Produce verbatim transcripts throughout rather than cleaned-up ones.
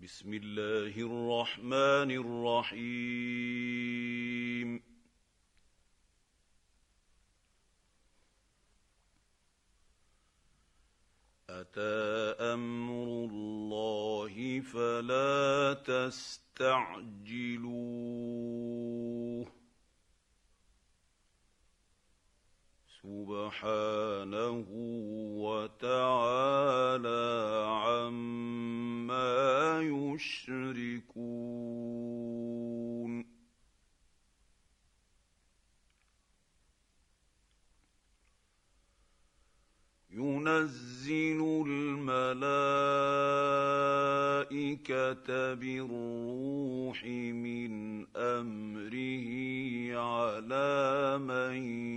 بسم الله الرحمن الرحيم. أتى أمر الله فلا تستعجلوه سبحانه وتعالى عما يشركون. ينزل الملائكة بالروح من أمره على من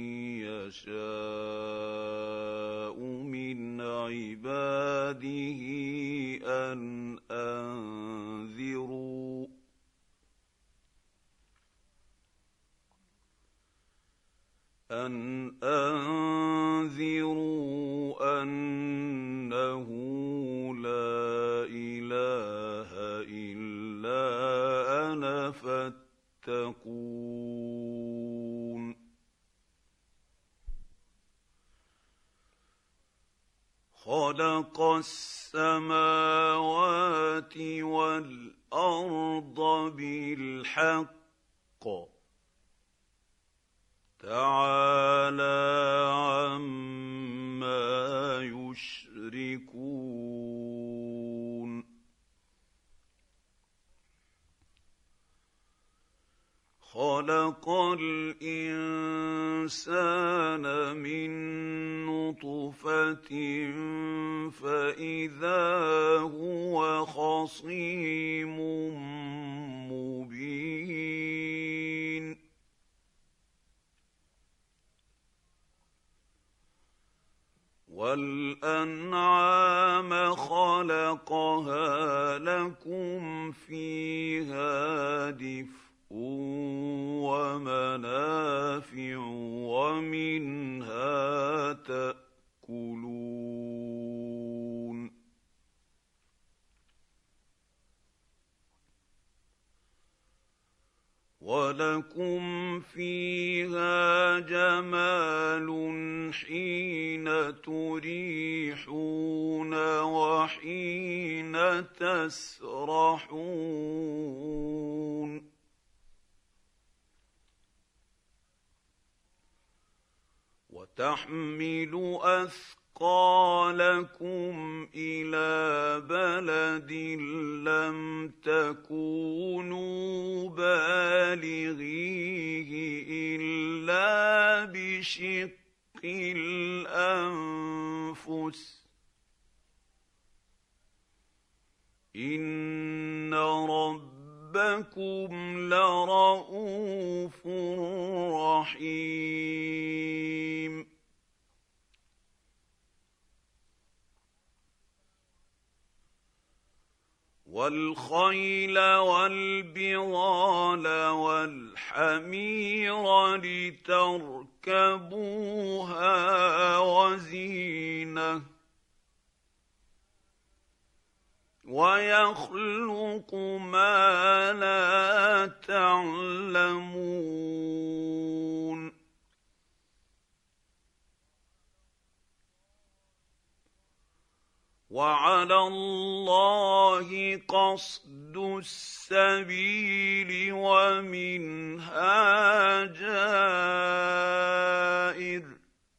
يشاء من عباده أن أنذروا أن أنذروا أنه لا إله إلا أنا فاتقون. خلق السماوات والأرض بالحق تعالى عما يشركون. خلق الإنسان من نطفة فإذا هو خصيم مبين. والأنعام خلقها لكم فيها دفء ومنافع ومنها تأكلون. ولكم فيها جمال حين تريحون وحين تسرحون. وتحمل أثقالكم إلى بلد لم تكونوا بالغيه إلا بشق الأنفس إن ربكم لرءوف رحيم. والخيل والبغال والحمير لتركبوها وزينة ويخلق ما لا تعلمون. وعلى الله قصد السبيل ومنها جائر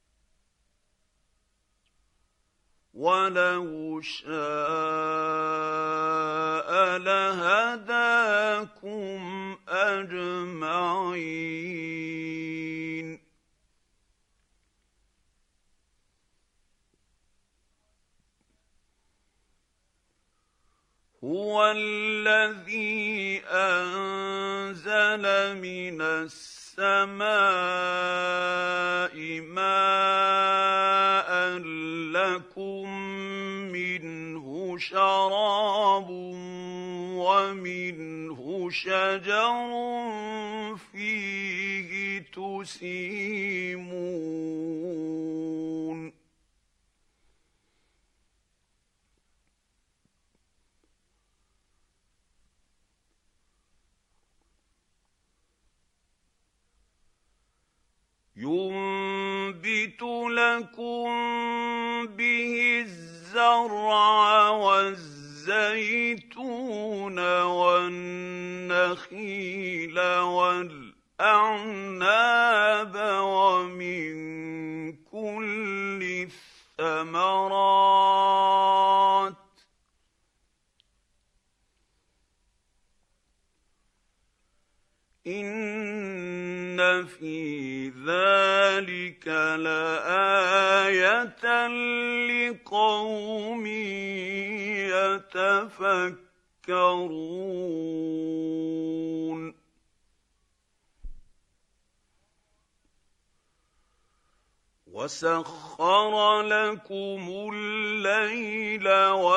ولو شاء لهداكم أجمعين. هو الذي أنزل من السماء ماء لكم منه شراب ومنه شجر فيه تسيمون. لكم به الزرع والزيتون والنخيل والأعناب ومن كل الثمرات إن في ذلك لآية لقوم يتفكرون وسخر لكم الليل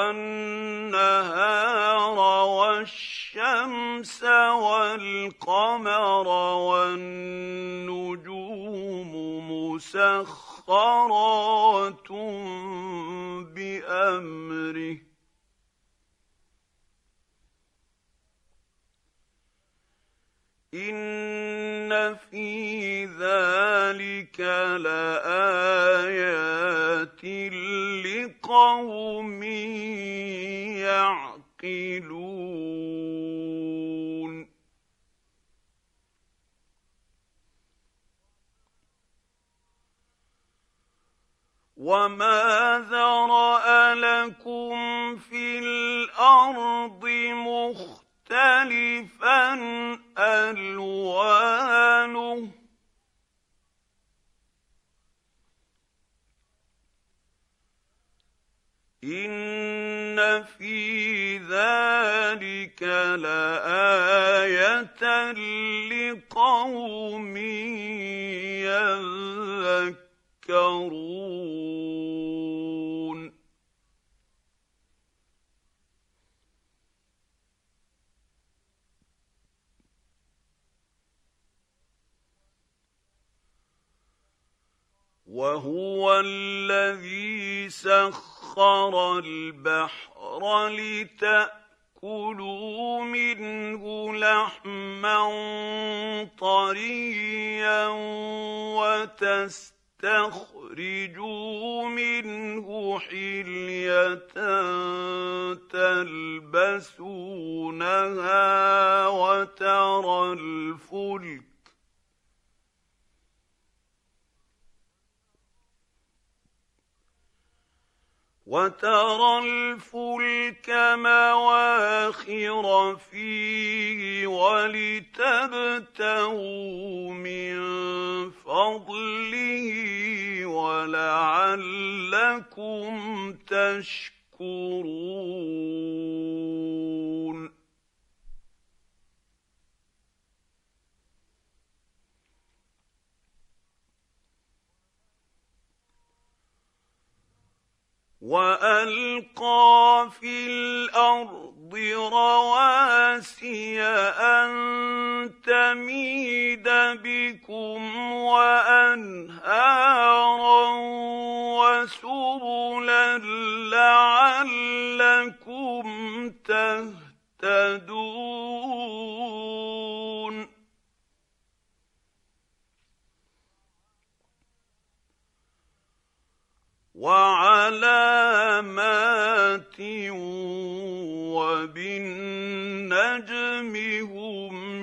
والنهار والشمس والقمر والنجوم مسخرات بأمره إن في ذلك لآيات لقوم يعقلون وما ذرأ لكم في الأرض مختلفا ألوانه إن في ذلك لآية لقوم يذكرون وهو الذي سخر البحر لتأكلوا منه لحما طريا وتستخرجوا منه حلية تلبسونها وترى الفلك وترى الفلك مواخر فيه ولتبتغوا من فضله ولعلكم تشكرون وألقى في الأرض رواسي أن تميد بكم وأنهارا وسبلا لعلكم تهتدون وعلامات وبالنجم هم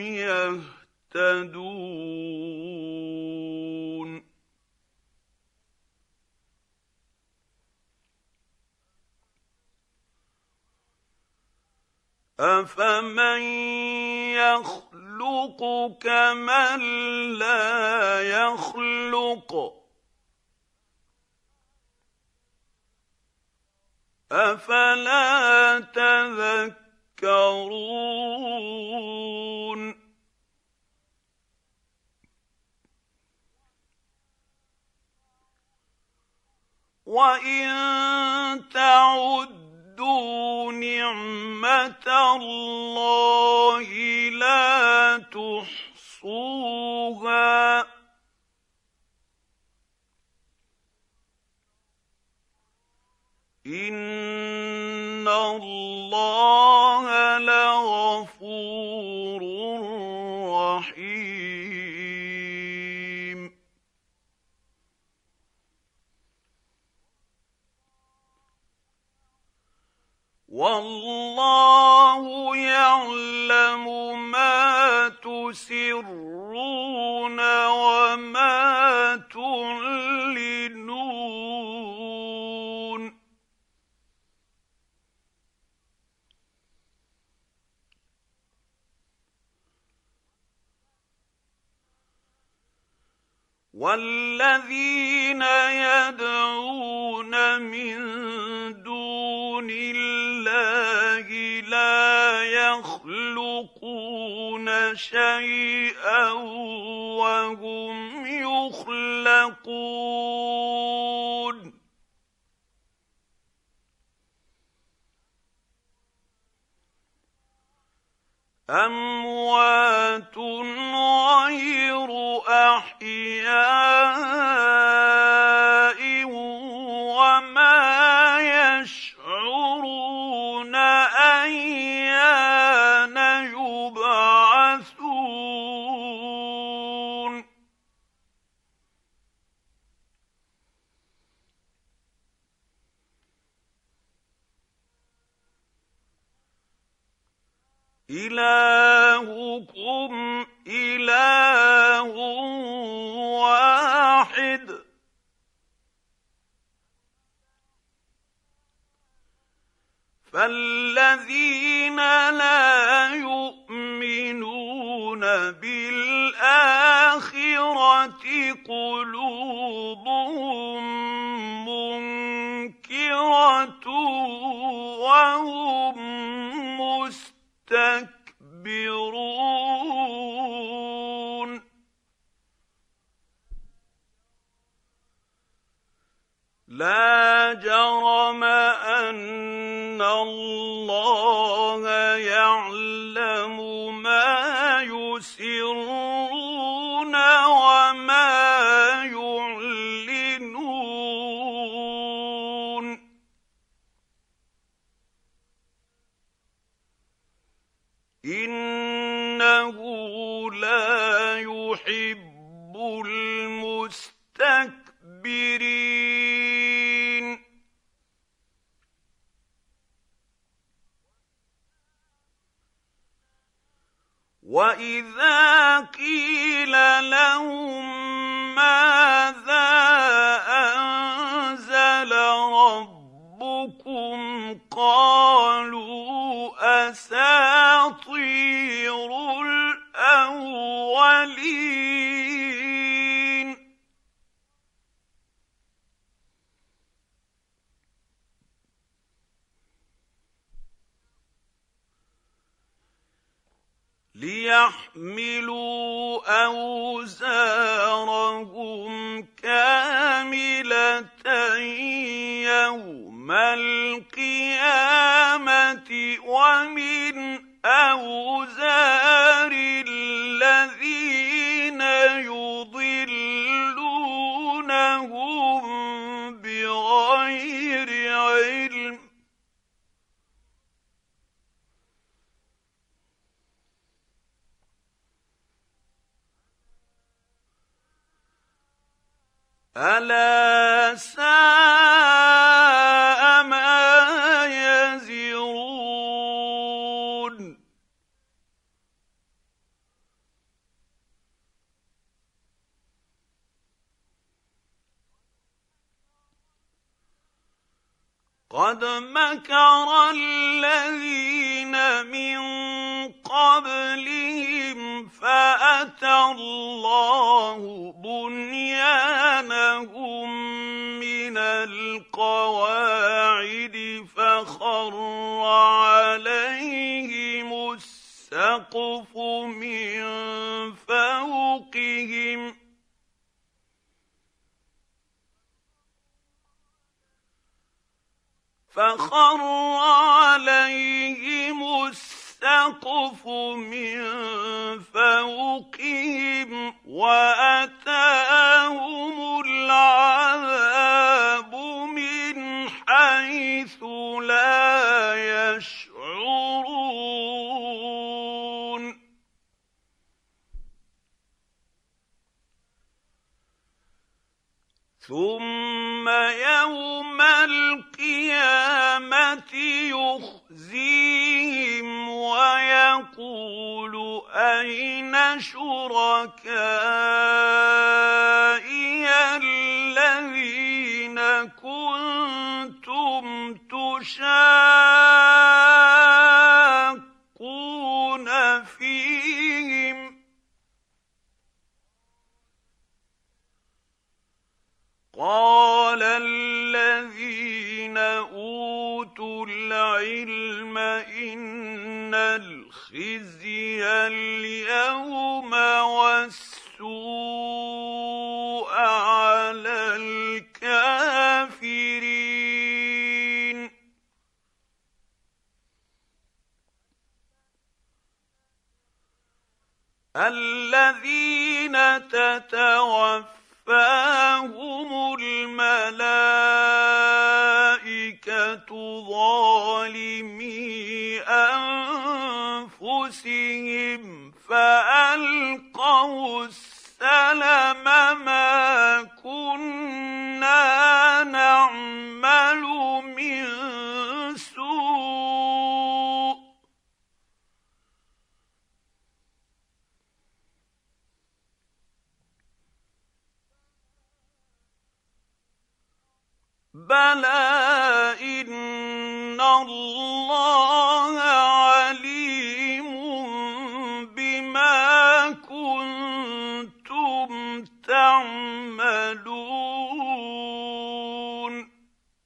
يهتدون أفمن يخلق كمن لا يخلق أفلا تذكرون وإن تعدوا نعمة الله لا تحصوها إن الله لغفور رحيم والله يعلم ما تسرون وما تعلنون والذين يدعون من دون الله لا يخلقون شيئا وهم يخلقون أموات غير أحياء وما يشعرون أيان يبعثون إلهكم إله واحد فالذين لا يؤمنون بالآخرة قلوبهم منكرة وهم مستكبرون لا جرم أن الله يعلم ما يسرون وما يعلنون إنه لا يحب المستكبرين وإذا قيل لهم ماذا أنزل ربكم قالوا أساطير الأولين ليحملوا أوزارهم كاملة يوم القيامة ومن أوزار الذين يضلونهم بغير علم ألا ساء ما يزرون قد مكر الذين من قبلهم فأتى الله بنيانهم من القواعد فخر عليهم السقف من فوقهم فخر عليهم السقف من فوقهم وأتاهم العذاب من حيث لا يشعرون ثم يوم القيامة يخزي يخزيهم ويقول أين شركائي الذين كنتم تشاقون فيهم قال الذين أوتوا العلم إن الخزي اليوم والسوء على الكافرين الذين تتوفاهم الملائكة ظالمي أنفسهم فألقوا السلم ما كنا نعمل من سوء بلى إن الله عليم بما كنتم تعملون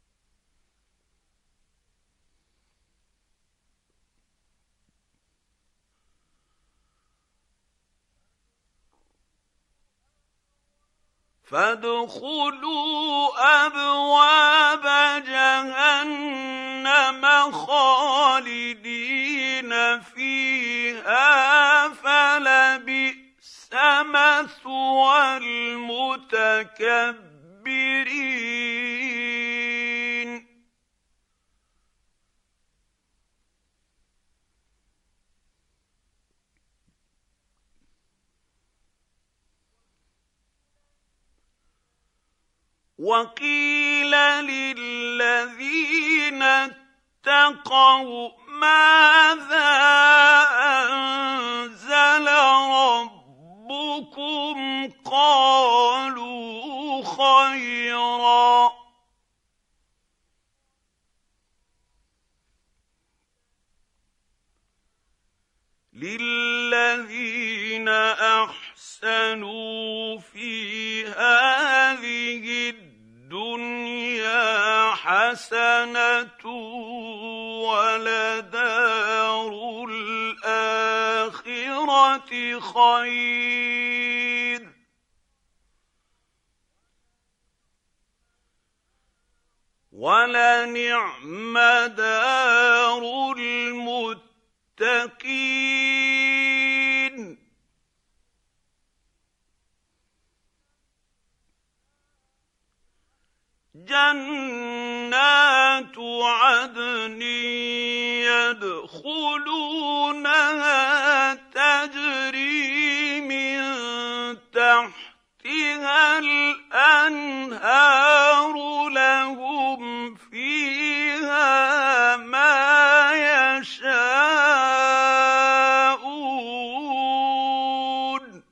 فادخلوا أبواب جهنم خالدين فيها فلبئس مثوى المتكبرين وقيل للذين اتقوا ماذا أنزل ربكم قالوا خيرا للذين أحسنوا في هذه الدنيا حسنة ولدار الآخرة خير ولنعم دار المتقين جنات عدن يدخلونها تجري من تحتها الأنهار لهم فيها ما يشاءون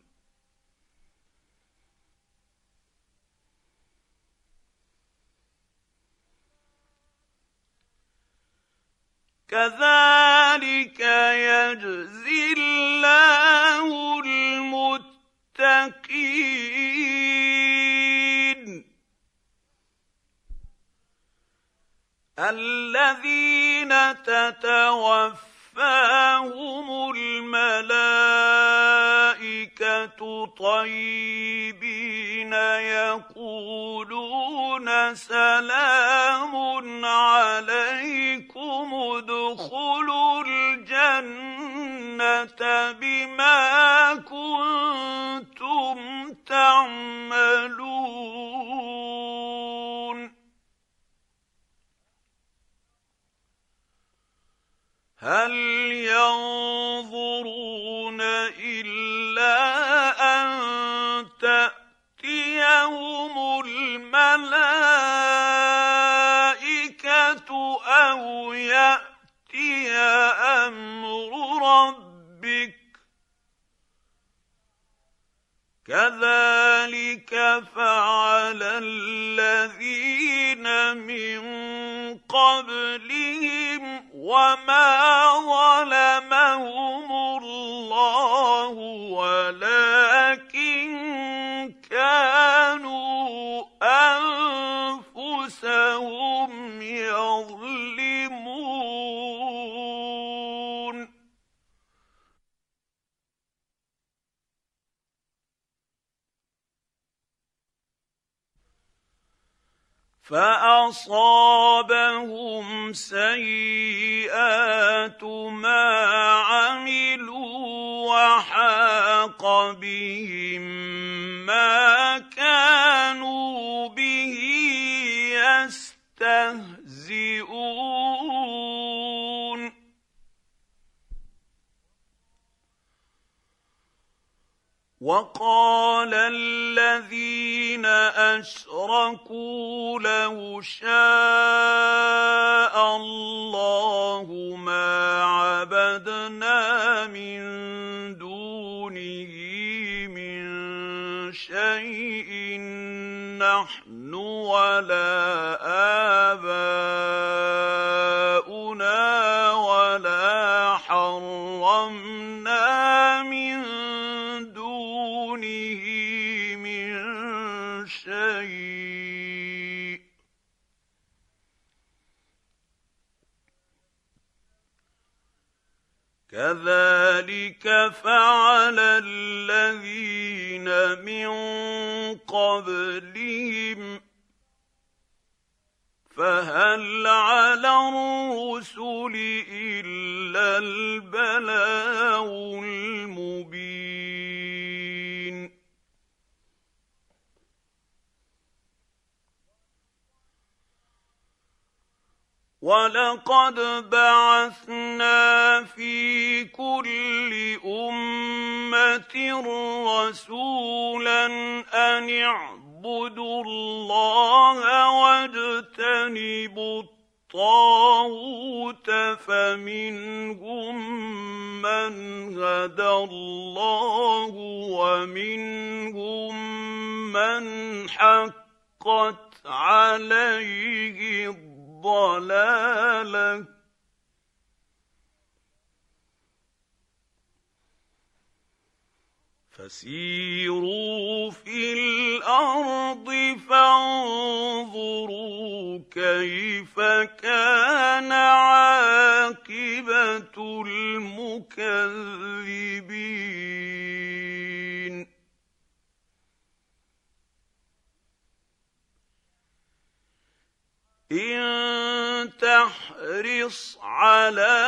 كذلك يجزي الله المتقين الذين تتوفاهم الملائكة طيبين يقولون سلام عليكم ادخلوا الجنة بما كنتم تعملون هل ينظرون إلا أن تأتيهم الملائكة أو يأتي كذلك فعل الذين من قبلهم وما ظلمهم الله ولكن كانوا أنفسهم يظلمون. فأصابهم سيئات ما عملوا وحاق بهم ما كانوا به يستهزئون. وقال الذين أشركوا لو شاء الله ما عبدنا من دونه من شيء نحن ولا آباؤنا ولا حرمنا من دونه من شيء كذلك فعل الذين من قبلهم فهل على الرسل إلا البلاغ المبين. ولقد بعثنا في كل أمة رسولا أن اعبدوا الله واجتنبوا الطاغوت فمنهم من هدى الله ومنهم من حقت عليه الضلالة فسيروا في الأرض فانظروا كيف كان عاقبة المكذبين. إن تحرص على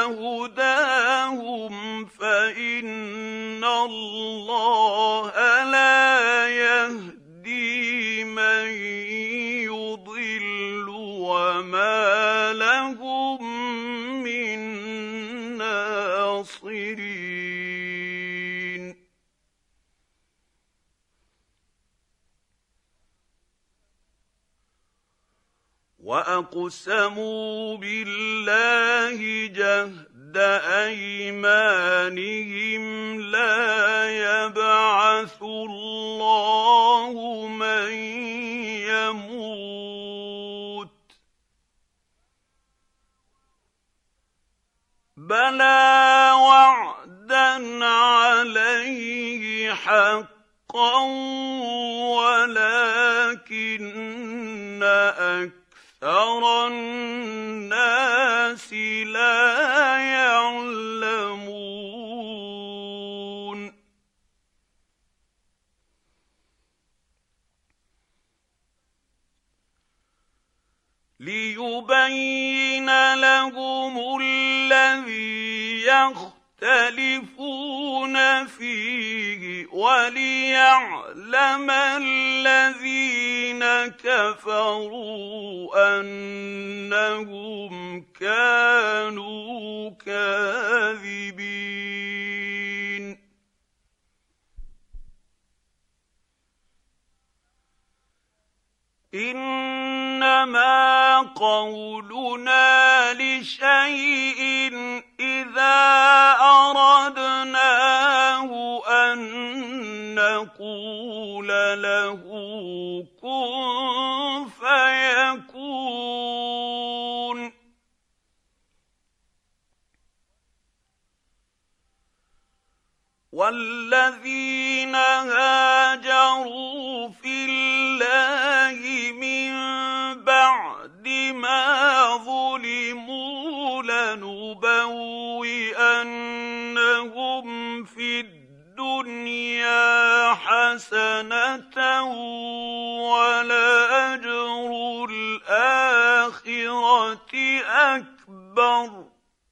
هداهم فإن الله لا يهدي من يضل وما لهم من ناصرين. وأقسموا بالله جهد أيمانهم لا يبعث الله من يموت بلى وعدا عليه حقا ولكن أكثر أكثر الناس لا يعلمون. ليبين لهم الذي يختلفون فيه وليعلم الذين كفروا أنهم كانوا كاذبين. إنما قولنا لشيء إذا أردناه أن نقول والذين هاجروا في الله من بعد ما ظلموا لنبوئنهم في الدنيا حسنة ولأجر الآخرة أكبر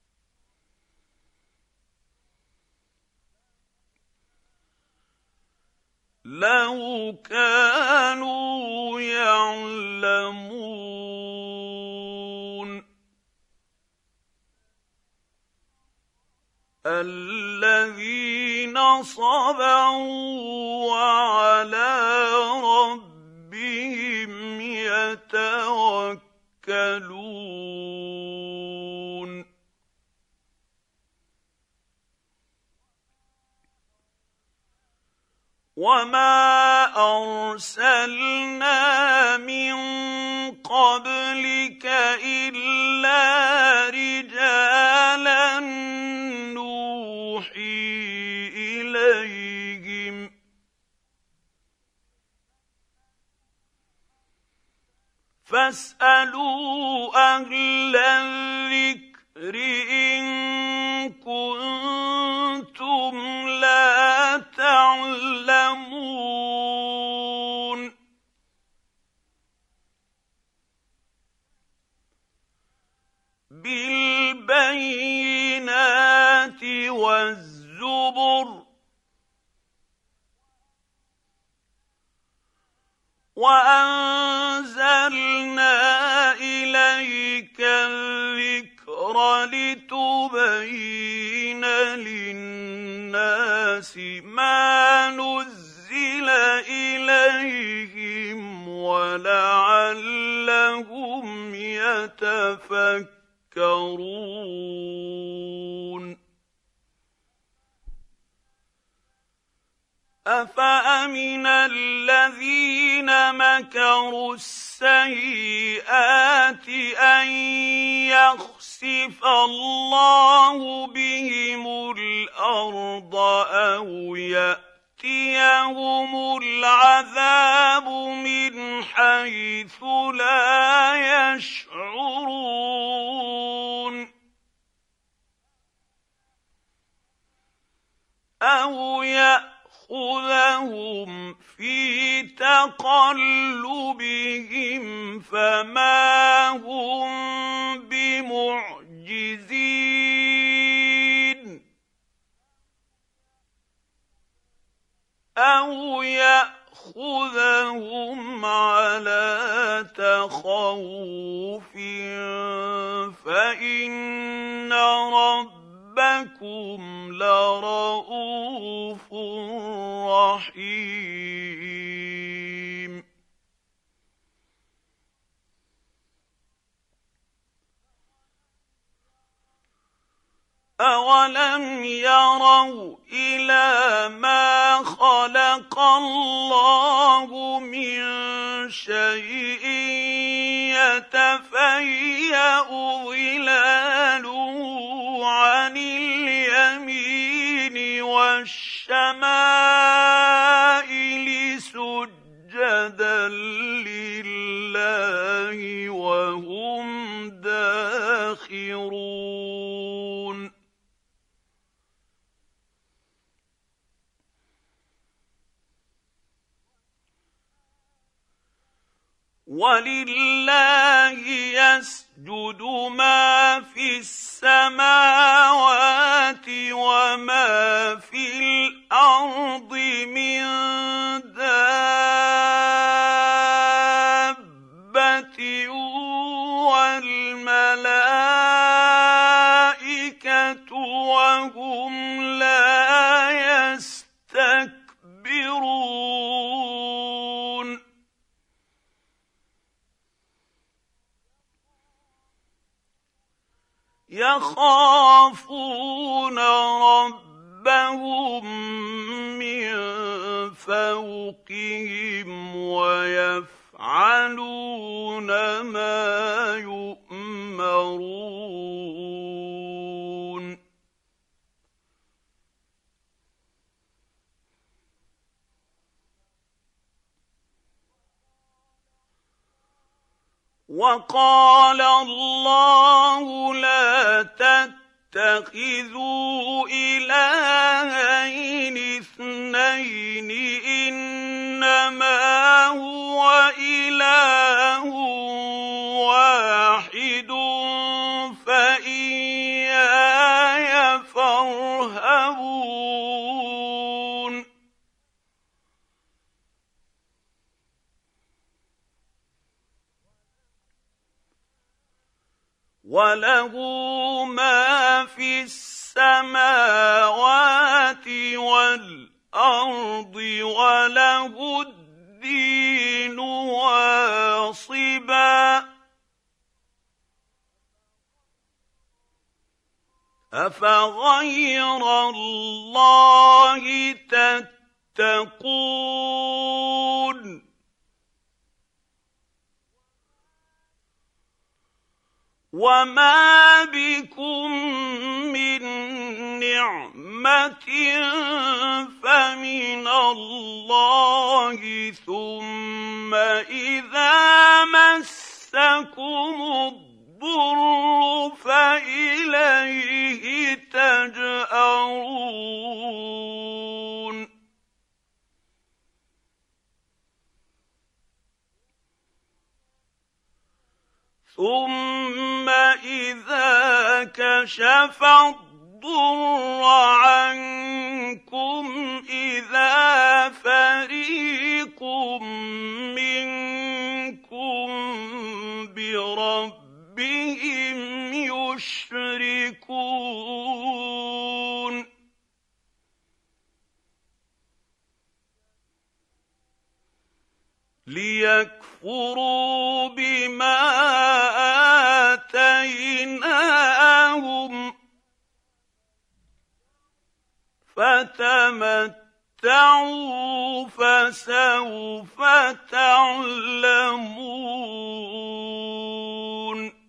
لو كانوا يعلمون. الذين صبروا وعلى ربهم يتوكلون. وما أرسلنا من قبلك إلا رجالا نوحي إليهم فاسألوا أهل الذكر إن كنتم لا تعلمون. بالبينات والزبر وأنزلنا إليك الذكر لتبين للناس ما نزل إليهم ولعلهم يتفكرون. أفأمن الذين مكروا السيئات أن يخسف الله بهم الأرض أو يأتيهم العذاب من حيث لا يشعرون أو يأتيهم خذهم في تقلبهم فما هم بمعجزين أو يأخذهم على تخوف فإن ربهم ربكم لرؤوف رحيم. أولم يروا إلى ما خلق الله من شيء يتفيأ ظلاله عن اليمين والشمائل سجدا لله وهم داخرون. ولله يسجد ما في السماوات وما في الأرض من دابة والملائكة وهم لا يستكبرون. يخافون ربهم من فوقهم ويفعلون ما يؤمرون. وقال الله لا تتخذوا إلهين اثنين إنما هو إله واحد فإياي فارهبون وله ما في السماوات والأرض وله الدين واصبا أفغير الله تتقون وما بكم من نعمة فمن الله ثم إذا مسكم الضر فإليه تجأرون ثم إذا كشف الضر عنكم إذا فريق منكم بربهم يشركون ليكفروا بما آتيناهم فتمتعوا فسوف تعلمون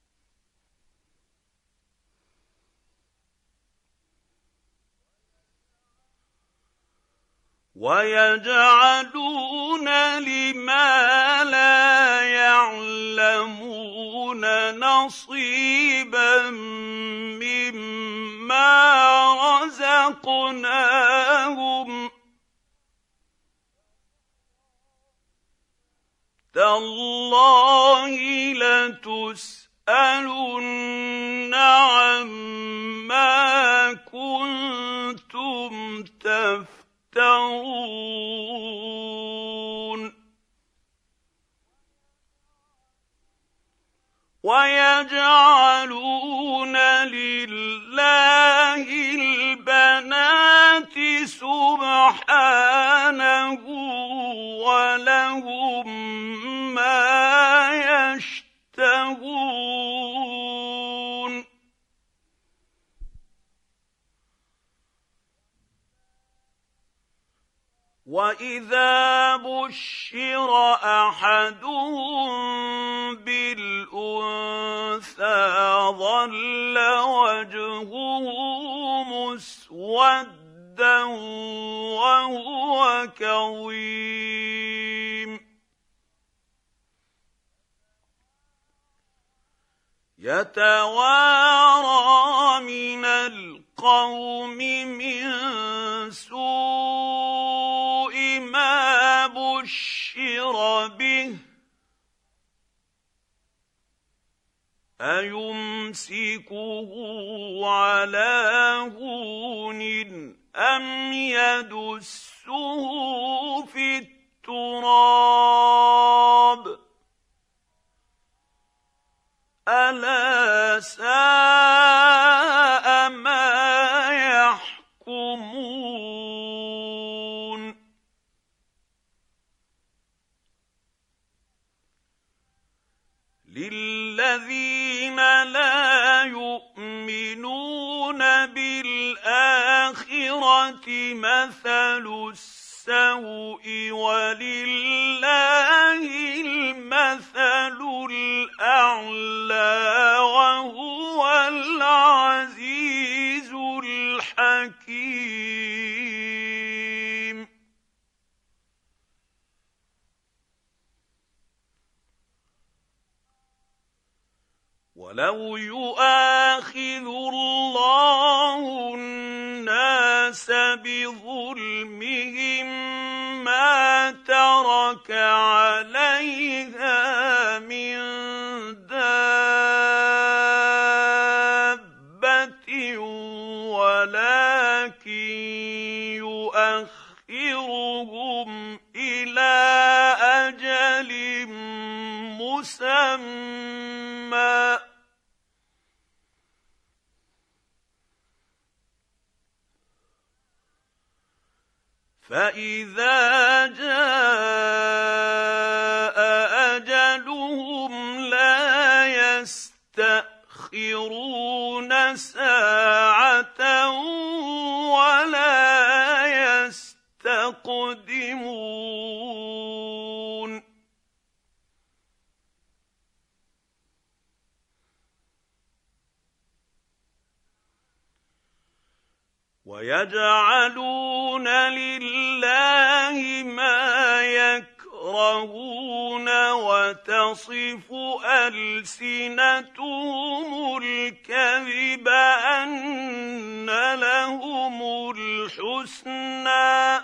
ويجعلون لما لا يعلمون نصيبا مما رزقناهم تالله لتسألن عما كنتم تفترون ويجعلون لله البنات سبحانه ولهم ما يشتهون وإذا بشر أحدهم بالأنثى ظل وجهه مسودا وهو كظيم يتوارى من القوم من سوء ما بشر به أيمسكه على هون أم يدسه في التراب ألا ساء ما يحكمون للذين لا يؤمنون بالآخرة مثل السوء ولله المثل الأعلى وهو العزيز الحكيم لو يؤاخذ الله الناس بظلمهم ما ترك عليها من دابة ولكن يؤخرهم إلى أجل مسمى فإذا جاء أجلهم لا يستأخرون ساعة ولا يستقدمون ويجعلون لله ما يكرهون وتصف ألسنتهم الكذب أن لهم الحسنى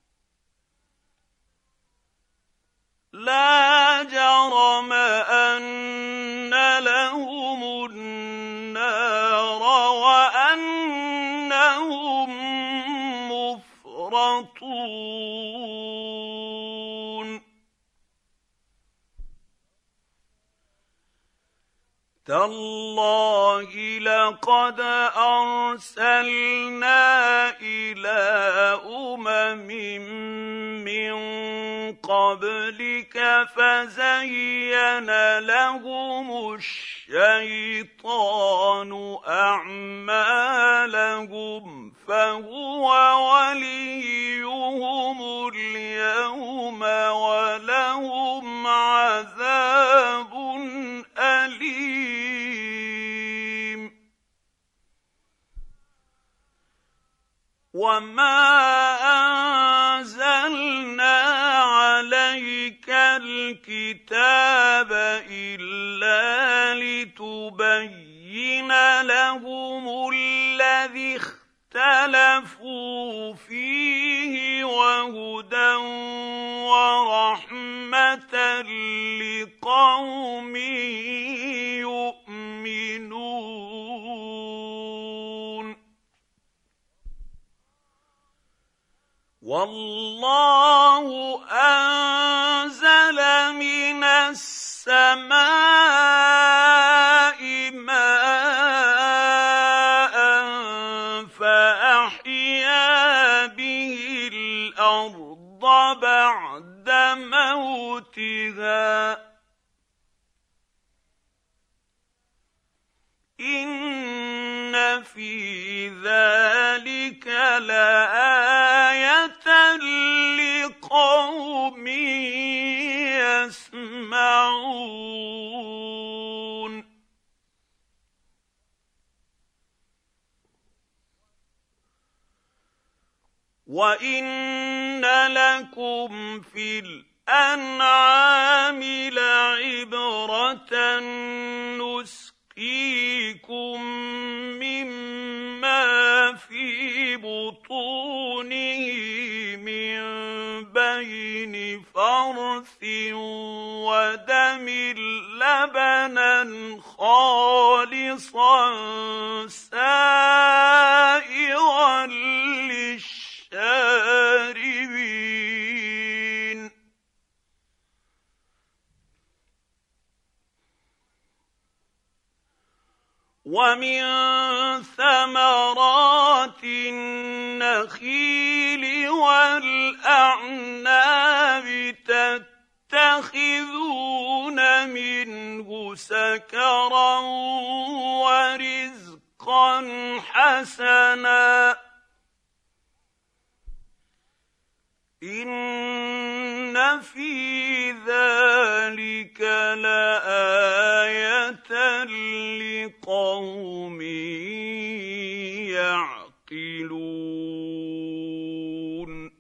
لا جرم أن لهم النار وأنهم مفرطون تالله لقد أرسلنا إلى أمم من قبلك فزين لهم الشيطان أعمالهم فهو وليهم اليوم ولهم عذاب أليم وما أنزلنا عليك الكتاب إلا لتبين لهم الذي اختلفوا فيه وهدى ورحمة لقوم يؤمنون والله أنزل من السماء ماء فأحيا به الأرض بعد موتها إن في ذلك لآية لقوم يسمعون وإن لكم في الأنعام لعبرة نسقيكم مما في بطونه من بين فرث ودم لبنا خالصا سائغا للشاربين ومن ثمرات النخيل والأعناب تتخذون منه سكرا ورزقا حسنا إن في ذلك لآية لقوم يعقلون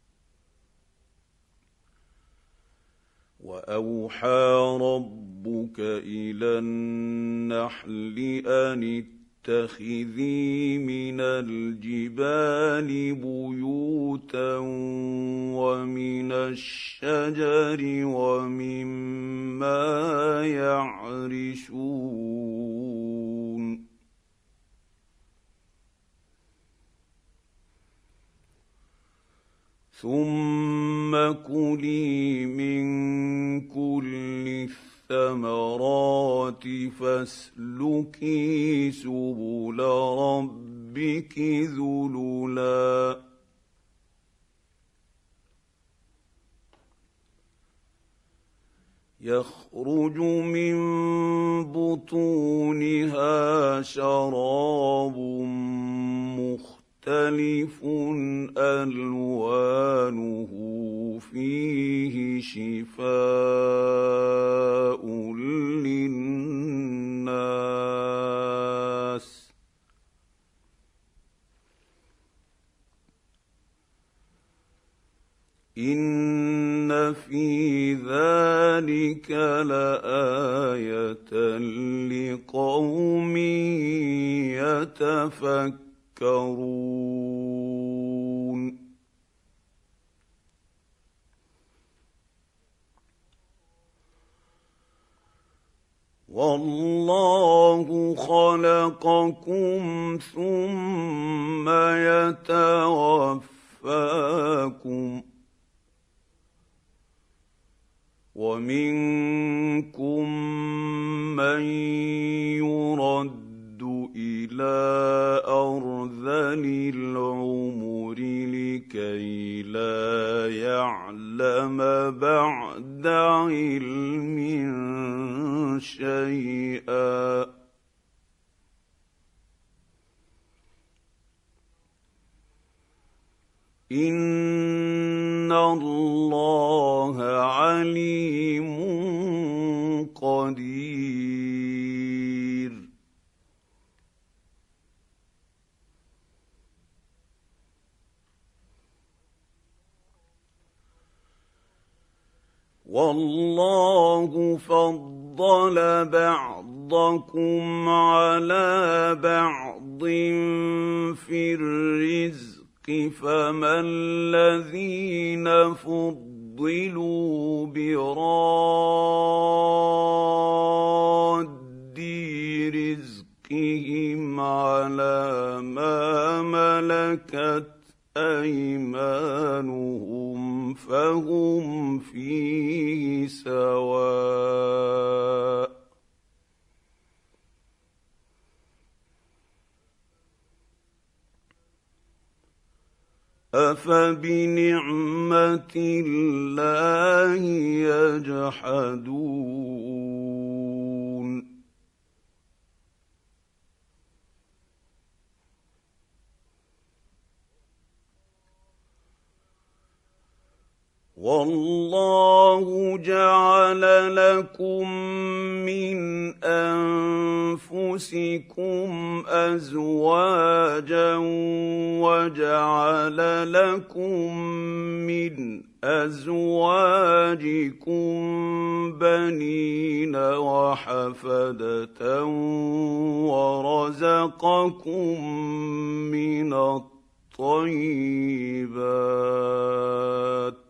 وأوحى ربك ربك إلى النحل أن اتخذي من الجبال بيوتا ومن الشجر ومما يعرشون ثم كلي من كل الثمرات فاسلكي سبل ربك ذللا يخرج من بطونها شراب مختلف ألوانه فيه شفاء للناس إن في ذلك لآية لقوم يتفكرون والله خلقكم ثم يتوفاكم ومنكم من يرد إلى أرذل العمر لكي لا يعلم بعد علم شيئا إن الله عليم قدير والله فضل بعضكم على بعض في الرزق فما الذين فضلوا براد رزقهم على ما ملكت أيمانهم فهم فيه سواء أفبنعمة الله يجحدون والله جعل لكم من أنفسكم أزواجا وجعل لكم من أزواجكم بنين وحفدة ورزقكم من الطيبات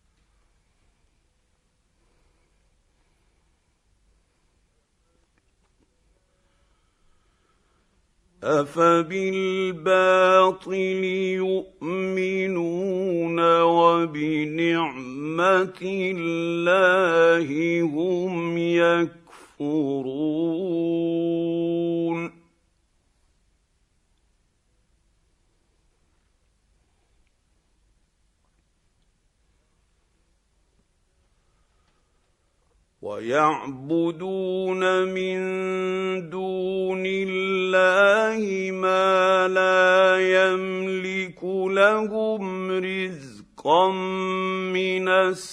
أفبالباطل يؤمنون وبنعمة الله هم يكفرون ويعبدون من دون الله ما لا يملك لهم رزقا من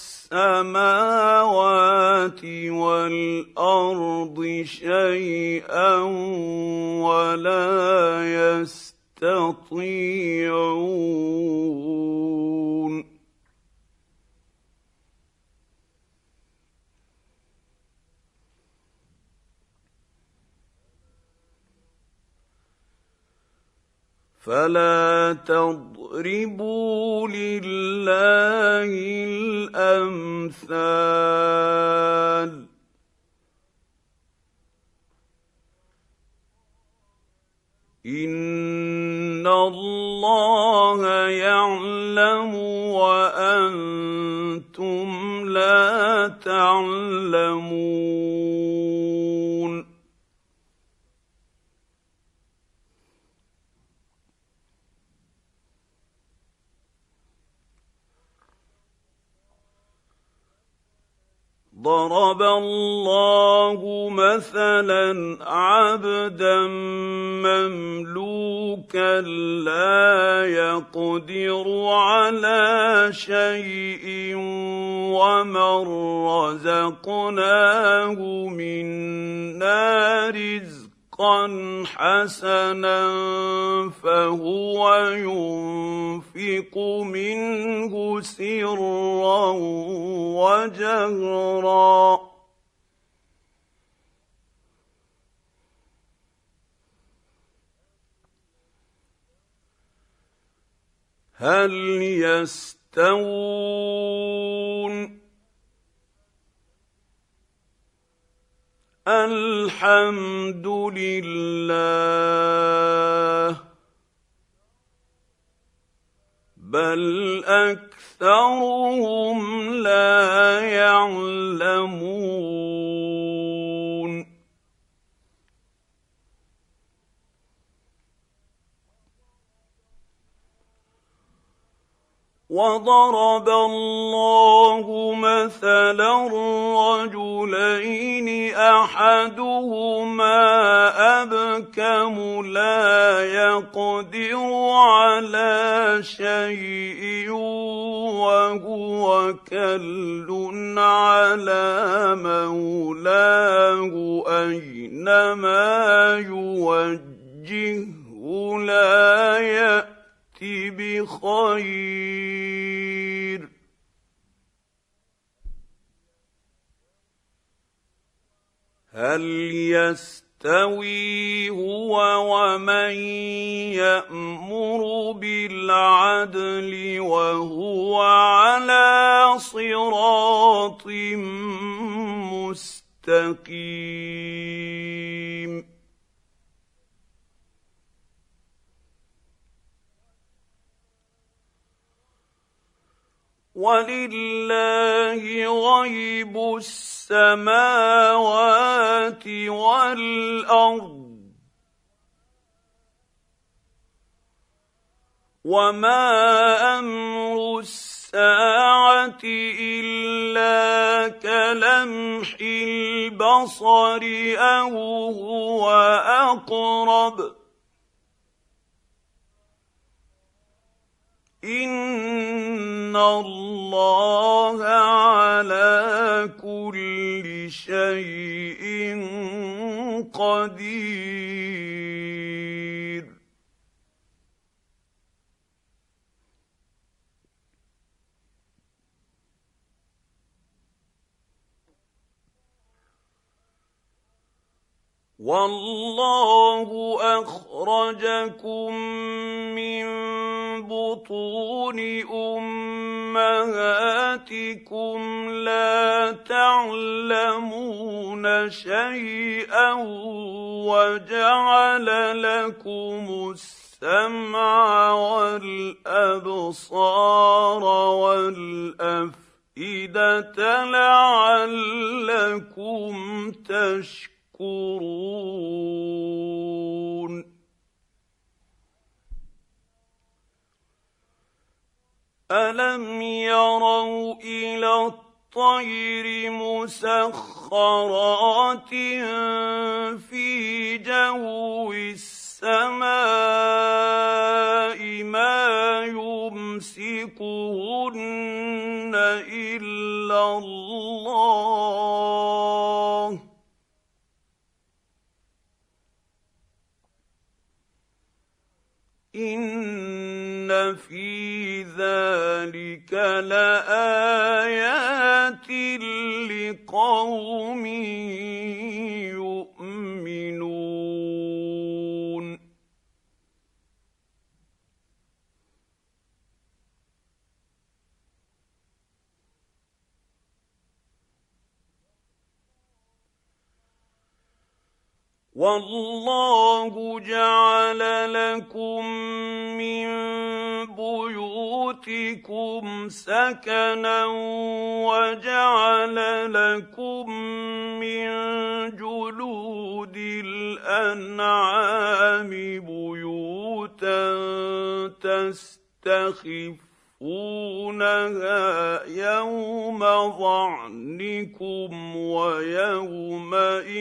السماوات والأرض شيئا ولا يستطيعون فلا تضربوا لله الامثال ان الله يعلم وانتم لا تعلمون ضرب الله مثلا عبدا مملوكا لا يقدر على شيء ومن رزقناه منا رزقا حسنا فهو ينفق منه سرا وجهرا هل يستوون الحمد لله بل اكثرهم لا يعلمون وضرب الله مثلا رجلين احدهما ابكم لا يقدر على شيء وهو كل على مولاه اينما يوجهه لا يأتي بخير هل يستوي هو ومن يأمر بالعدل وهو على صراط مستقيم ولله غيب السماوات والأرض وما أمر الساعة إلا كلمح البصر أو هو أقرب إن الله على كل شيء قدير والله أخرجكم من بطون أمهاتكم لا تعلمون شيئا وجعل لكم السمع والأبصار والأفئدة لعلكم تشكرون ألم يروا إلى الطير مسخرات في جو السماء ما يمسكهن إلا الله إن في ذلك لآيات لقوم يؤمنون والله جعل لكم من بيوتكم سكنا وجعل لكم من جلود الأنعام بيوتا تستخفونها يوم ظعنكم ويوم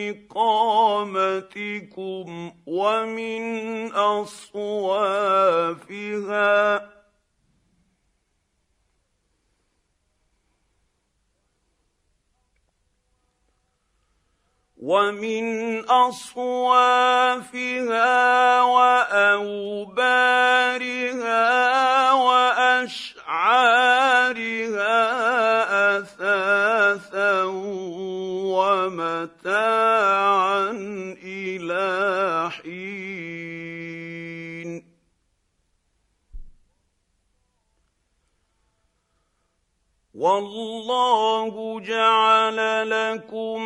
إقامتكم ومن أصوافها ومن أصوافها وأوبارها وأشعارها أثاثا ومتاعا إلى حين والله جعل لكم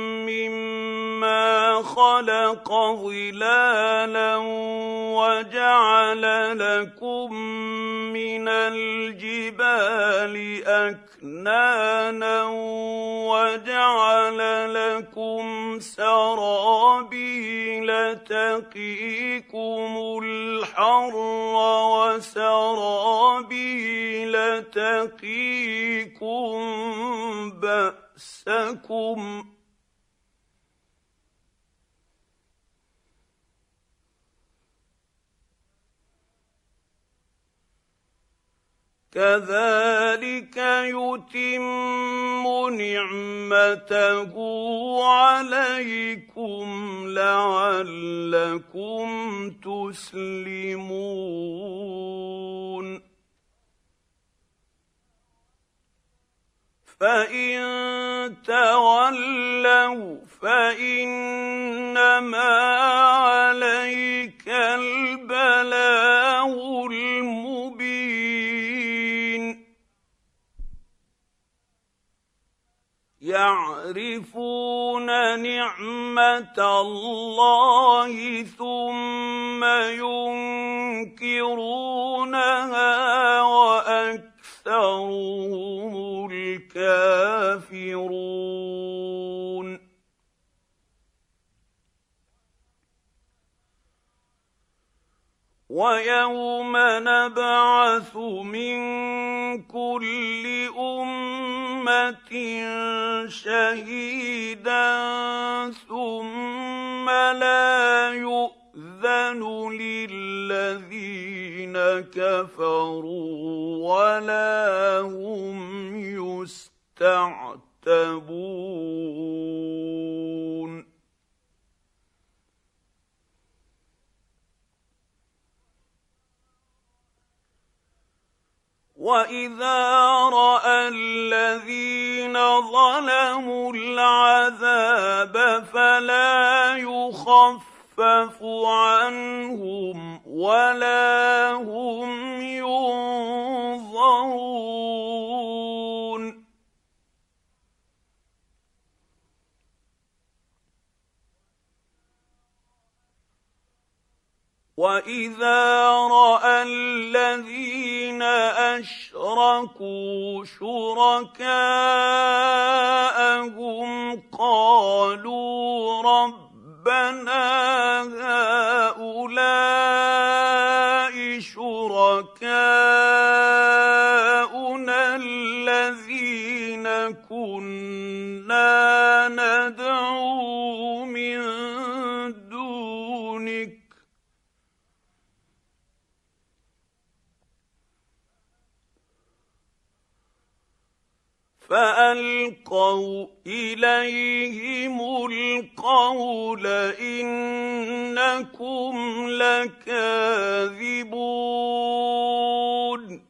مما خلق ظلالا وجعل لكم من الجبال أكنانا وجعل لكم سرابيل تقيكم الحر وسرابيل تقيكم بأسكم كذلك يتم نعمته عليكم لعلكم تسلمون فإن تولوا فإنما عليك البلاغ المبين يعرفون نعمة الله ثم ينكرونها وأكثرهم الكافرون ويوم نبعث من كل أمة شهيدا ثم لا يؤذن للذين كفروا ولا هم يستعتبون وَإِذَا رَأَى الَّذِينَ ظَلَمُوا الْعَذَابَ فَلَا يُخَفَّفُ عَنْهُمْ وَلَا هُمْ يُنظَرُونَ وَإِذَا رَأَى الَّذِينَ أَشْرَكُوا شُرَكَاءَهُمْ قَالُوا رَبَّنَا هَؤُلَاءِ شُرَكَاؤُنَا الَّذِينَ كُنَّا نَدْعُو مِن دُونِكَ فَأَلْقَوْا إِلَيْهِمُ الْقَوْلَ إِنَّكُمْ لَكَاذِبُونَ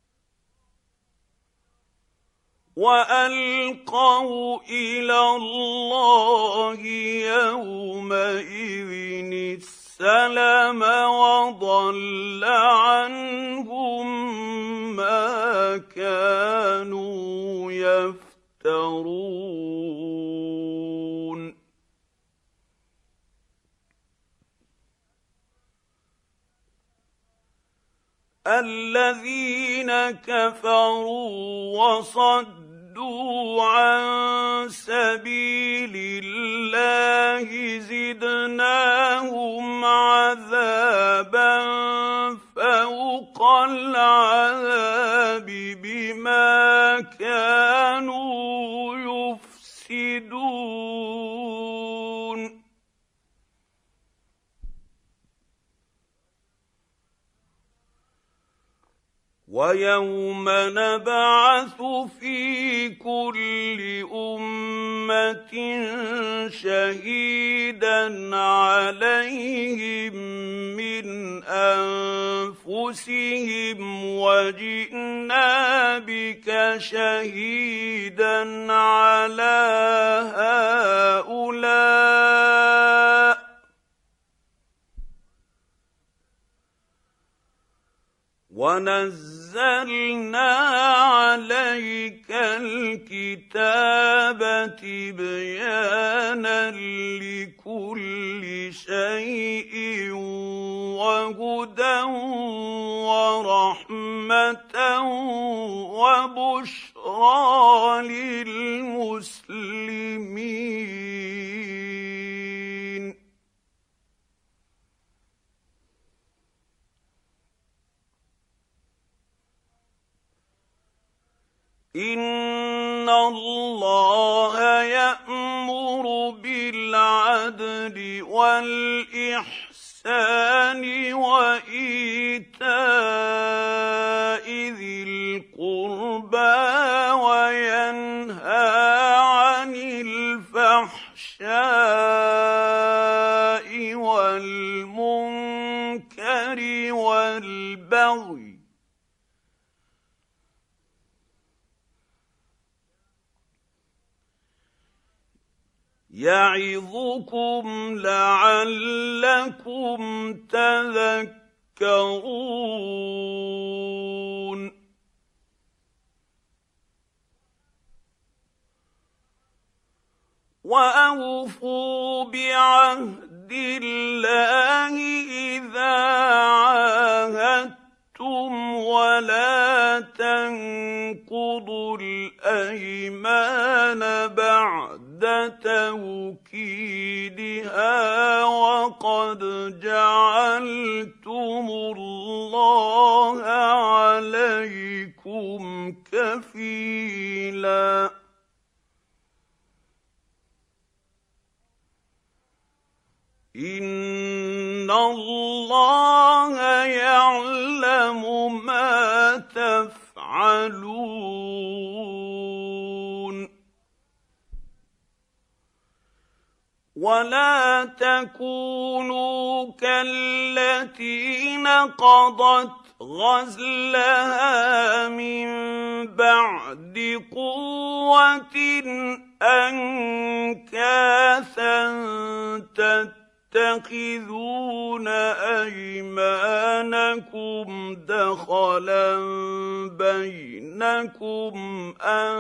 وَأَلْقَوْا إِلَى اللَّهِ يَوْمَئِذٍ السَّلَمَ وَضَلَّ عَنْهُم مَّا كَانُوا يَفْتَرُونَ الذين كفروا وصدوا عن سبيل الله زدناهم عذابا فوق العذاب بما كانوا يفسدون. ويوم نبعث في كل أمة شهيدا عليهم من أنفسهم وجئنا بك شهيدا على هؤلاء ونزلنا عليك الكتاب تبيانا لكل شيء وهدى ورحمة وبشرى للمسلمين. إن الله يأمر بالعدل والإحسان وإيتاء ذي القربى وينهى عن الفحشاء والمنكر والبغي يعظكم لعلكم تذكرون. وأوفوا بعهد الله إذا عاهدتم ولا تنقضوا الأيمان بعد توكيدها وقد جعلتم الله عليكم كفيلا. إن الله يعلم ما تفعلون. ولا تكونوا كالتي نقضت غزلها من بعد قوة أنكاثا تتخذون أيمانكم دخلا بينكم أن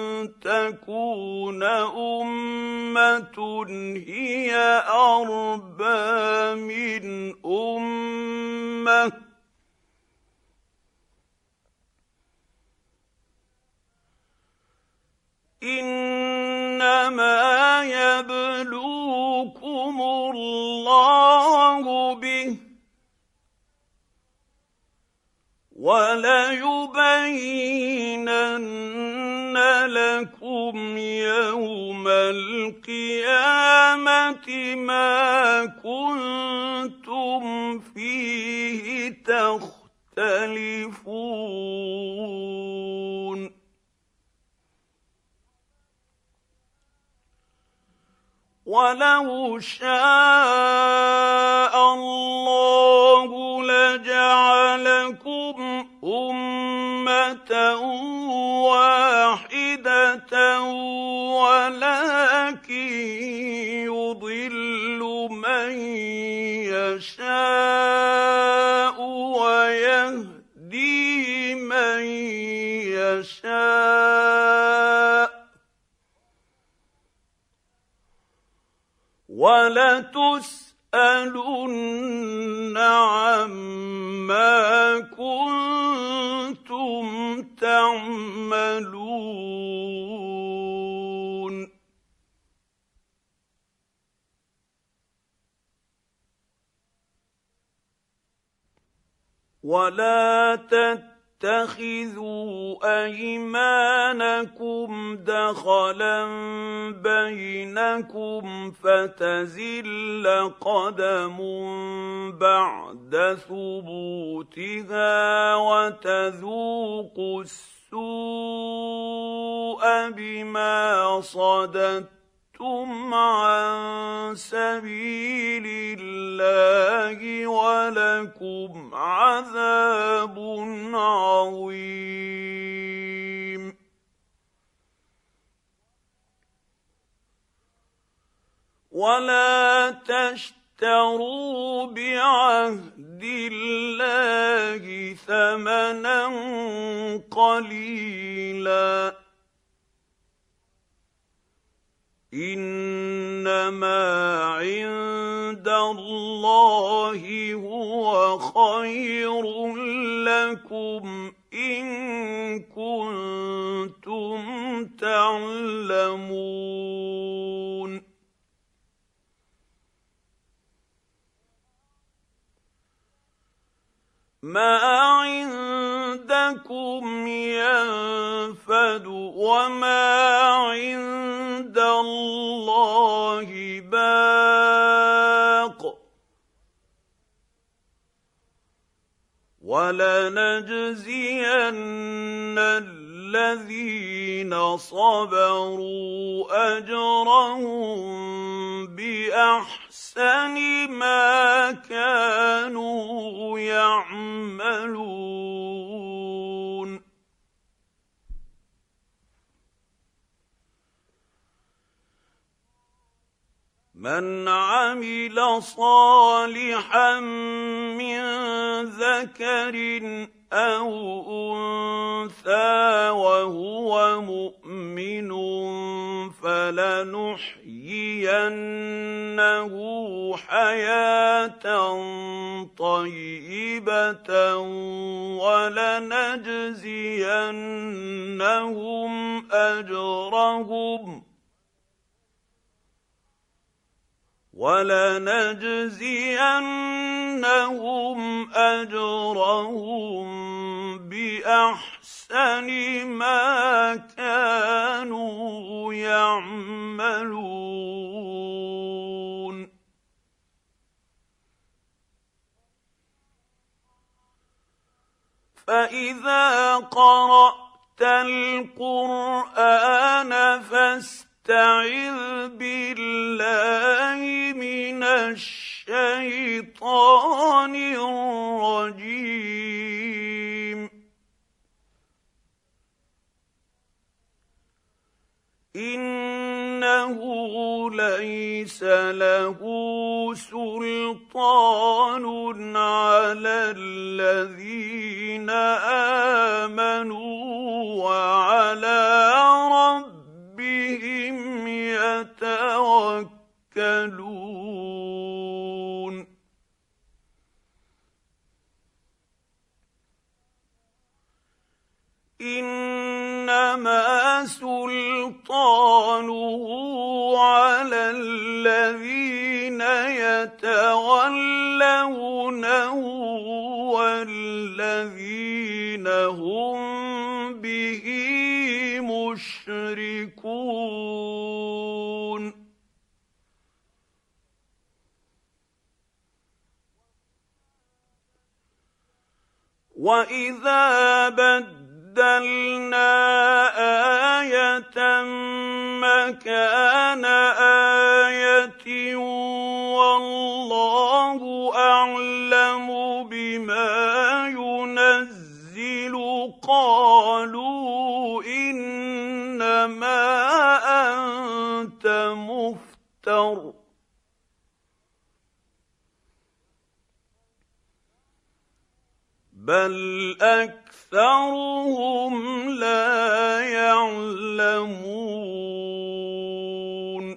تكون أمة هي أربى من أمة إنما يبلوكم الله به وليبينن لكم يوم القيامة ما كنتم فيه تختلفون. ولو شاء الله لجعلكم أمة واحدة ولكن يضل من يشاء ويهدي من يشاء ولتسألن عما كنتم ولا تتخذوا ايمانكم دخلا بينكم فتزل قدم بعد ثبوتها وتذوقوا السوء بما صددتم عن سبيل الله ولكم عذاب عظيم. ولا تشتروا بعهد الله ثمنا قليلا إنما عند الله هو خير لكم إن كنتم تعلمون. ما عندكم ينفد وما عند الله باق ولنجزين الذين صبروا أجرهم بأحسن ما كانوا يعملون. من عمل صالحا من ذكر أو أنثى وهو مؤمن فلنحيينه حياة طيبة ولنجزينهم أجرهم ولنجزينهم أجرهم بأحسن ما كانوا يعملون. فإذا قرأت القرآن فاستعذ بالله من الشيطان الرجيم. إنه ليس له سلطان على الذين آمنوا وعلى ربهم يتوكلون. إنما سلطانه على الذين يتولونه والذين هم به مشركون. وإذا بدلنا آية مكان آية والله أعلم بما ينزل قالوا إنما أنت مفتر بل أكثرهم لا يعلمون.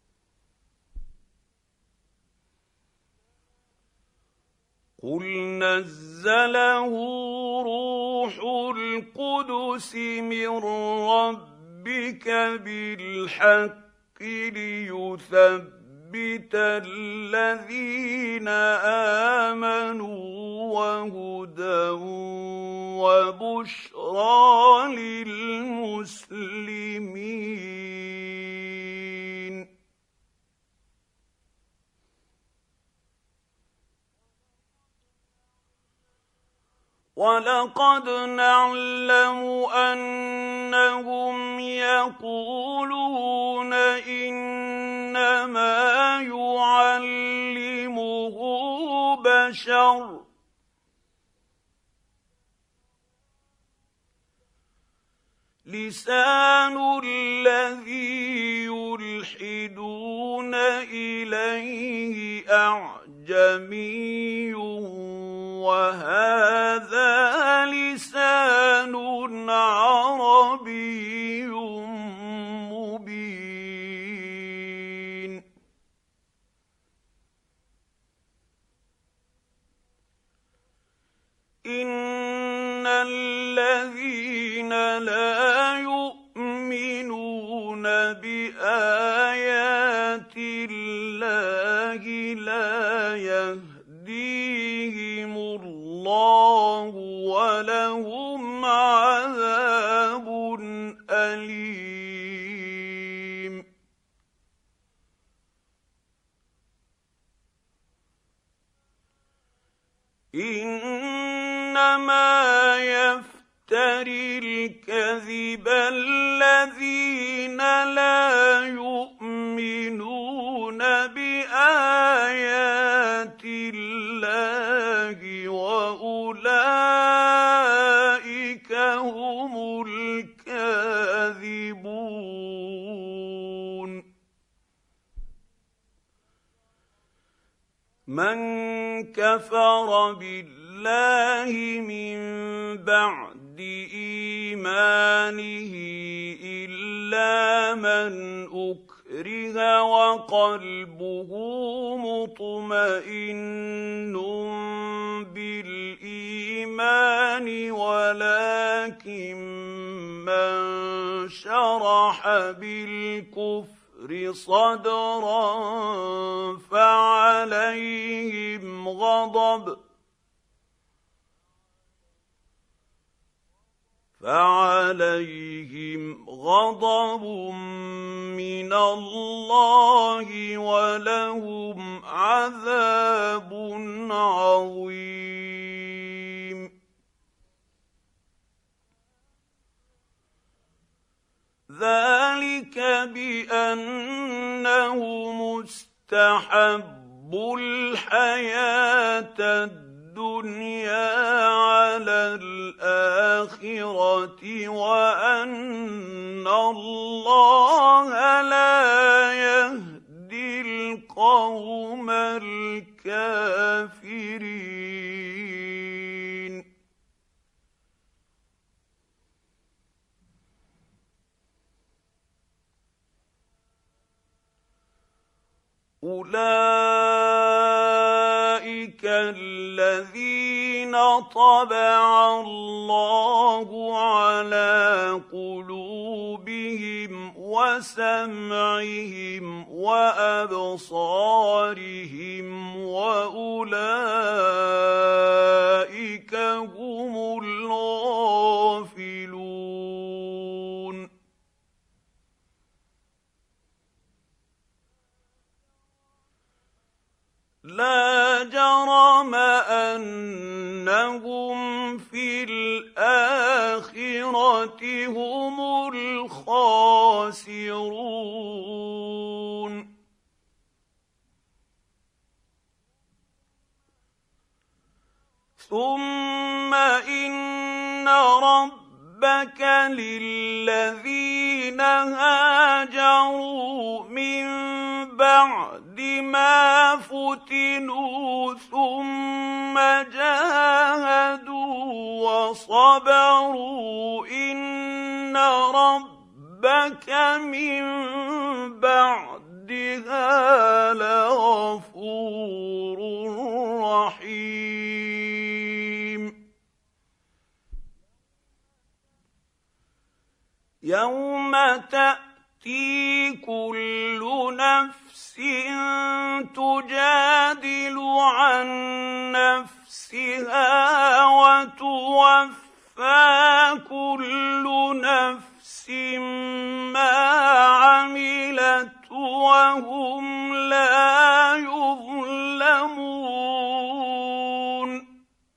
قل نزله روح القدس من ربك بالحق ليثبت الذين آمنوا وهدى وبشرى للمسلمين. ولقد نعلم أنهم يقولون إنما يعلمه بشر لسان الذي يلحدون إليه أعجمي وهذا لسان عربي مبين. إن الذين لا يؤمنون بآيات الله لا يهديهم الله ولهم عذاب أليم. إنما يفتري الكذب الذين لا يؤمنون بآيات الله وأولئك هم الكاذبون. من كفر بالله من بعد إيمانه إلا من أكره وقلبه مطمئن بالإيمان ولكن من شرح بالكفر صدرا فعليهم غضب فعليهم غضب من الله ولهم عذاب عظيم. ذلك بأنه مستحب الحياة الدنيا على الآخرة وأن الله لا يهدي القوم الكافرين. أولئك الذين طبع الله على قلوبهم وسمعهم وأبصارهم وأولئك هم الغافلون. لا جرم أنهم في الآخرة هم الخاسرون. ثم إن ربك للذين هاجروا من بعد ما فتنوا ثم جاهدوا وصبروا إن ربك من بعدها لغفور رحيم. يوم تأتي كل نفس تجادل عن نفسها توفى كل نفس ما عملت وهم لا يظلمون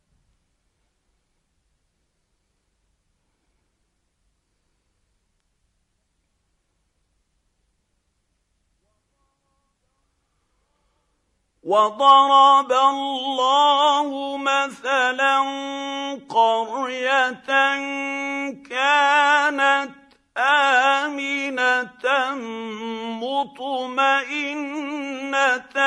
وضرب الله مثلا قرية كانت آمنة مطمئنة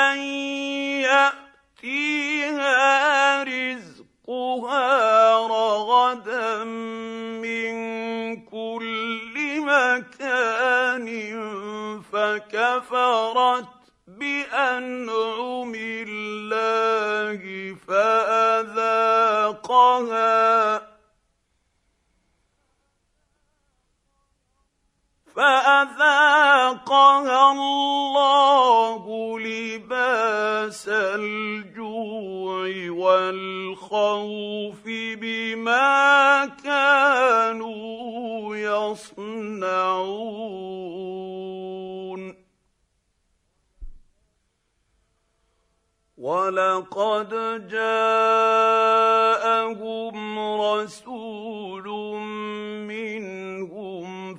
يأتيها رزقها رغدا من كل مكان فكفرت بأنعم الله فأذاقها فأذاقها الله لباس الجوع والخوف بما كانوا يصنعون وَلَقَدْ جَاءَهُمْ رَسُولٌ مِّنْهُمْ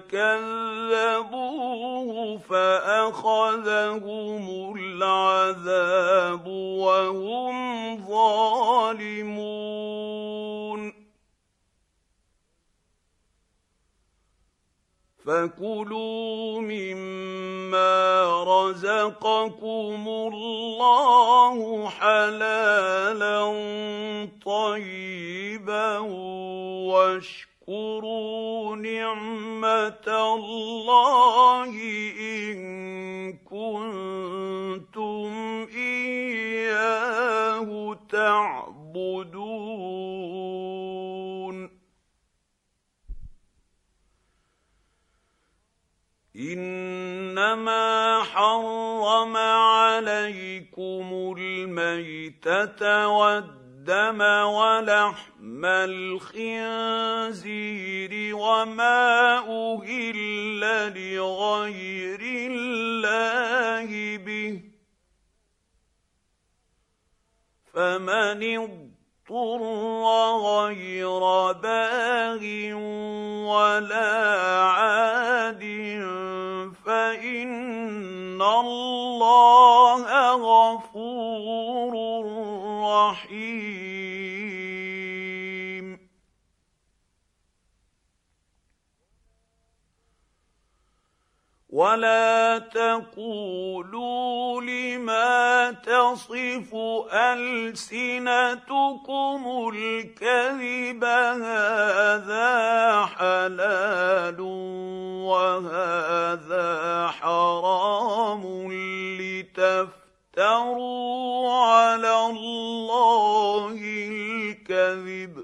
فَكَذَّبُوهُ فَأَخَذَهُمُ الْعَذَابُ وَهُمْ ظَالِمُونَ فَكُلُوا مِمَّا رَزَقَكُمُ اللَّهُ حَلَالًا طَيِّبًا وَاشْكُرُوا نِعْمَةَ اللَّهِ إِن كُنتُمْ إِيَّاهُ تَعْبُدُونَ إِنَّمَا حَرَّمَ عَلَيْكُمُ الْمَيْتَةَ وَالدَّمَ وَلَحْمَ الْخِنزِيرِ وَمَا أُهِلَّ لِغَيْرِ اللَّهِ بِهِ فَمَنِ اضْطُرَّ غَيْرَ بَاغٍ وَلَا عَادٍ فَإِنَّ اللَّهَ غَفُورٌ رَّحِيمٌ وَلَا تَقُولُوا لِمَا تَصِفُ أَلْسِنَتُكُمُ الْكَذِبَ هَٰذَا حَلَالٌ وَهَٰذَا حَرَامٌ لِّتَفْتَرُوا عَلَى اللَّهِ الْكَذِبَ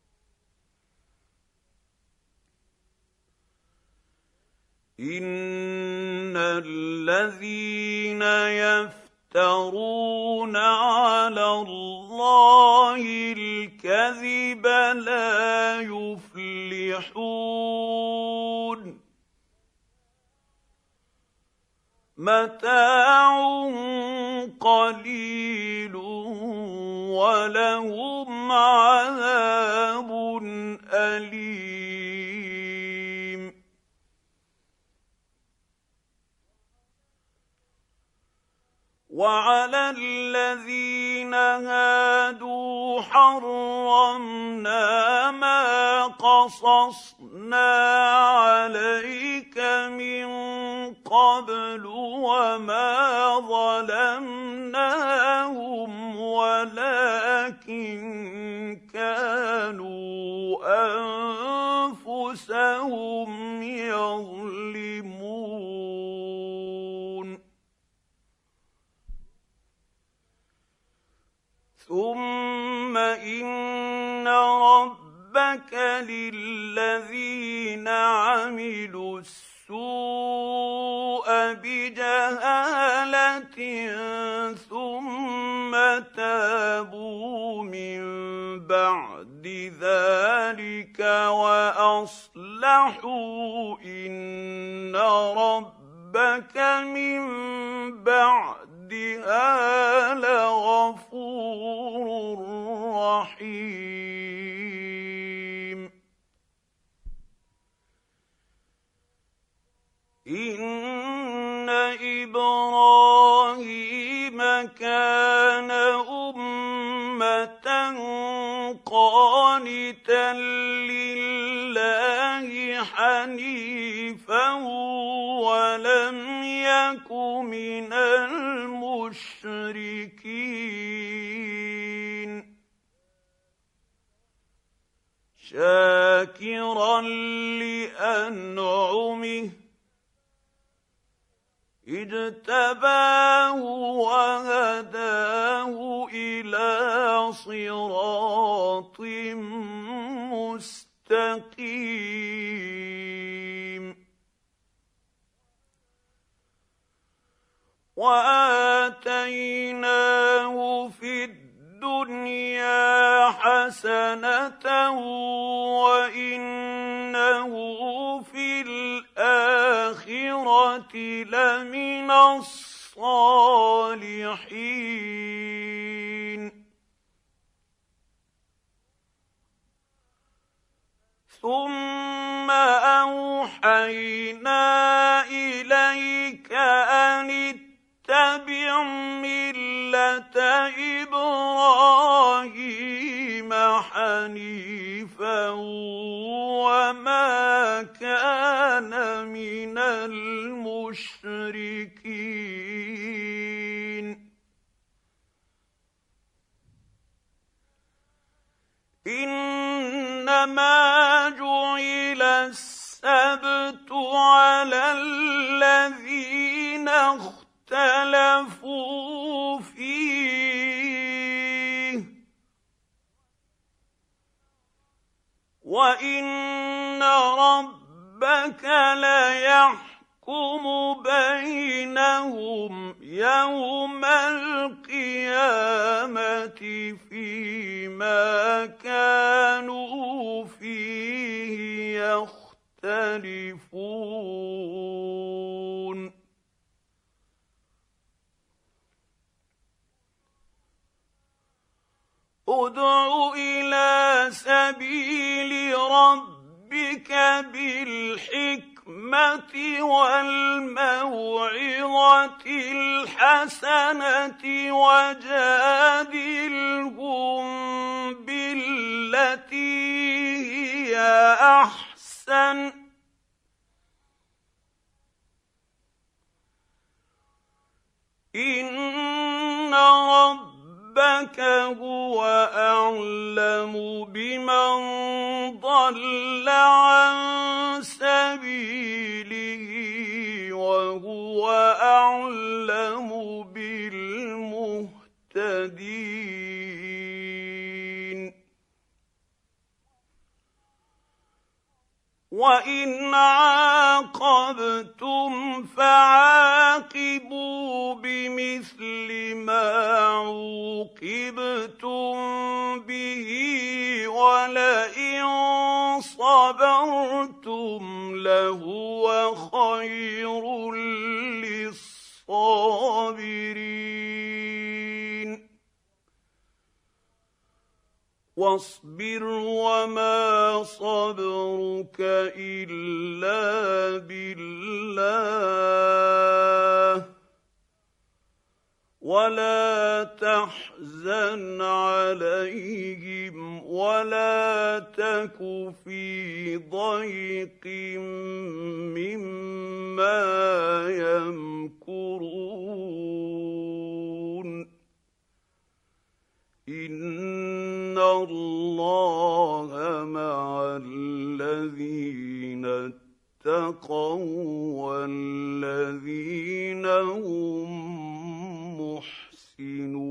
إِنَّ الَّذِينَ يَفْتَرُونَ عَلَى اللَّهِ الْكَذِبَ لَا يُفْلِحُونَ مَتَاعٌ قَلِيلٌ وَلَهُمْ عَذَابٌ أَلِيمٌ وَعَلَى الَّذِينَ هَادُوا حَرَّمْنَا مَا قَصَصْنَا عَلَيْكَ مِن قَبْلُ وَمَا ظَلَمْنَاهُمْ وَلَٰكِن كَانُوا أَنفُسَهُمْ يَظْلِمُونَ ثُمَّ إِنَّ رَبَّكَ لِلَّذِينَ عَمِلُوا السُّوءَ بِجَهَالَةٍ ثُمَّ تَابُوا مِن بَعْدِ ذلك وأصلحوا إن ربك من بعدها لغفور رحيم إن إبراهيم كان أمة قانتا لله حنيفا ولم يك من المشركين شاكرا لأنعمه اجتباه وهداه إلى صراط مستقيم وآتيناه في الدنيا حسنة وإنه في الآخرة لمن الصالحين ثم أوحينا إليك أن اتبع ملة إبراهيم حنيفا وما كان من المشركين إنما جعل السبت على الذين اختلفوا فيه وإن ربك ليحكم بينهم يوم القيامة فيما كانوا فيه يختلفون ادع إلى سبيل ربك بالحكمة والموعظة الحسنة وجادلهم بالتي هي أحسن إن ربك هو أعلم بمن ضل عن سبيله وهو أعلم بالمهتدين وإن عاقبتم فعاقبوا بمثل ما عوقبتم به ولئن صبرتم لهو خير للصابرين واصبر وما صبرك إلا بالله ولا تحزن عليهم ولا تك في ضيق مما يمكرون إن الله مع الذين اتقوا والذين هم محسنون